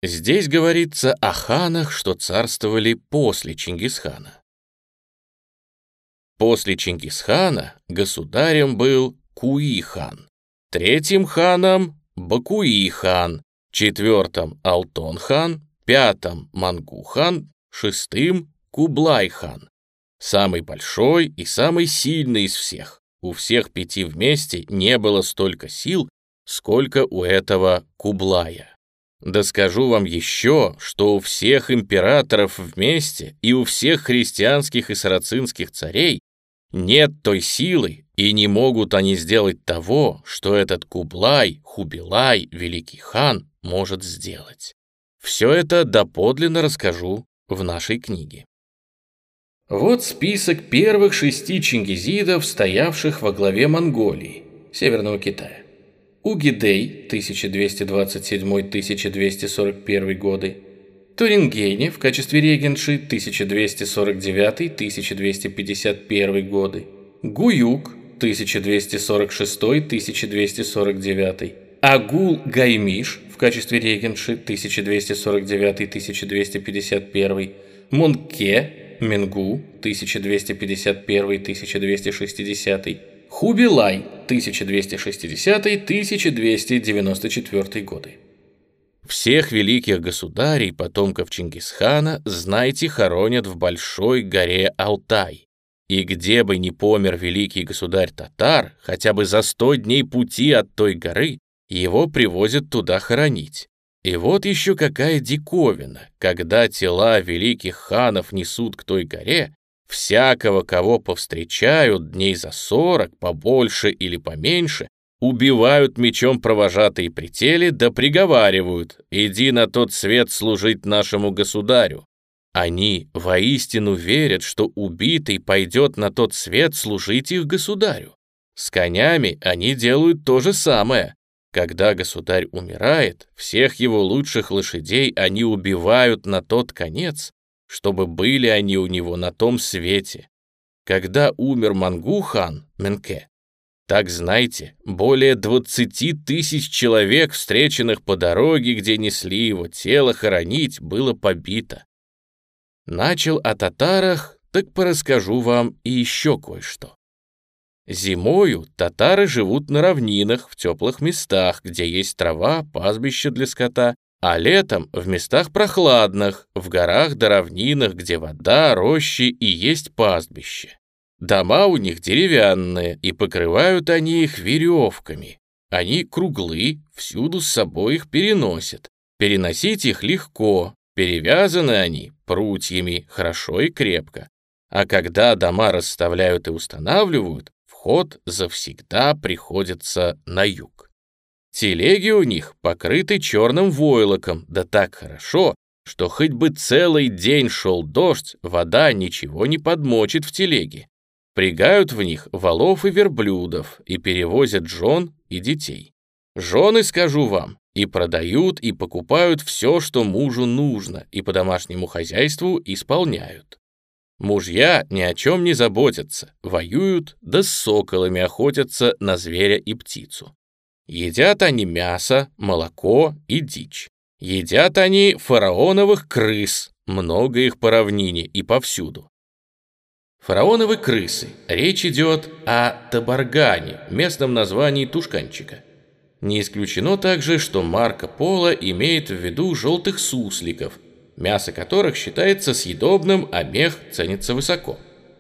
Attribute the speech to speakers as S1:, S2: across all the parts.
S1: Здесь говорится о ханах, что царствовали после Чингисхана. После Чингисхана государем был Куи-хан, третьим ханом — Бакуи-хан, четвертым — Алтон-хан, пятым — Мангу-хан, шестым — Кублай-хан. Самый большой и самый сильный из всех. У всех пяти вместе не было столько сил, сколько у этого Кублая. Да скажу вам еще, что у всех императоров вместе и у всех христианских и сарацинских царей нет той силы, и не могут они сделать того, что этот Кублай, Хубилай, великий хан, может сделать. Все это доподлинно расскажу в нашей книге. Вот список первых 6 чингизидов, стоявших во главе Монголии, Северного Китая. Угидей, 1227-1241 годы, Турингейне в качестве регенши 1249-1251 годы, Гуюк 1246-1249, Агул-Гаймиш в качестве регенши 1249-1251, Монке Мингу 1251-1260, Хубилай 1260-1294 годы. Всех великих государей, потомков Чингисхана, знайте, хоронят в большой горе Алтай. И где бы ни помер великий государь татар, хотя бы за 100 дней пути от той горы, его привозят туда хоронить. И вот еще какая диковина, когда тела великих ханов несут к той горе, всякого, кого повстречают дней за 40, побольше или поменьше, убивают мечом провожатые при теле, да приговаривают: «Иди на тот свет служить нашему государю». Они воистину верят, что убитый пойдет на тот свет служить их государю. С конями они делают то же самое. Когда государь умирает, всех его лучших лошадей они убивают на тот конец, чтобы были они у него на том свете. Когда умер Мангу-хан, Менке, так знайте, более 20 тысяч человек, встреченных по дороге, где несли его тело хоронить, было побито. Начал о татарах, так порасскажу вам и еще кое-что. Зимою татары живут на равнинах, в теплых местах, где есть трава, пастбище для скота, а летом в местах прохладных, в горах да равнинах, где вода, рощи и есть пастбище. Дома у них деревянные, и покрывают они их веревками. Они круглы, всюду с собой их переносят. Переносить их легко, перевязаны они прутьями, хорошо и крепко. А когда дома расставляют и устанавливают, вход завсегда приходится на юг. Телеги у них покрыты черным войлоком, да так хорошо, что хоть бы целый день шел дождь, вода ничего не подмочит в телеге. Впрягают в них волов и верблюдов и перевозят жен и детей. Жены, скажу вам, и продают, и покупают все, что мужу нужно, и по домашнему хозяйству исполняют. Мужья ни о чем не заботятся, воюют, да с соколами охотятся на зверя и птицу. Едят они мясо, молоко и дичь. Едят они фараоновых крыс, много их по равнине и повсюду. Фараоновы крысы. Речь идет о табаргане, местном названии тушканчика. Не исключено также, что Марко Поло имеет в виду желтых сусликов, мясо которых считается съедобным, а мех ценится высоко.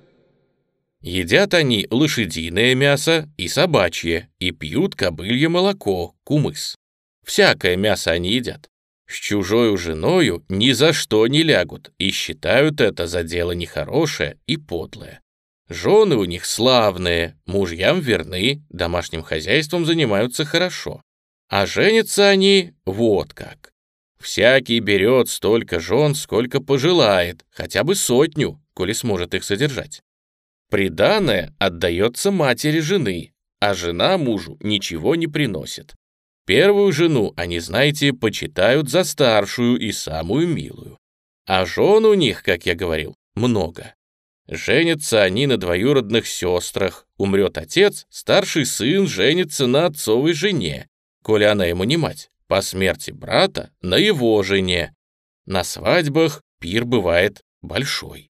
S1: Едят они лошадиное мясо и собачье, и пьют кобылье молоко, кумыс. Всякое мясо они едят. С чужою женою ни за что не лягут и считают это за дело нехорошее и подлое. Жены у них славные, мужьям верны, домашним хозяйством занимаются хорошо. А женятся они вот как. Всякий берет столько жен, сколько пожелает, хотя бы 100, коли сможет их содержать. Приданое отдается матери жены, а жена мужу ничего не приносит. Первую жену они, знаете, почитают за старшую и самую милую. А жен у них, как я говорил, много. Женятся они на двоюродных сестрах. Умрет отец, старший сын женится на отцовой жене, коли она ему не мать, по смерти брата на его жене. На свадьбах пир бывает большой.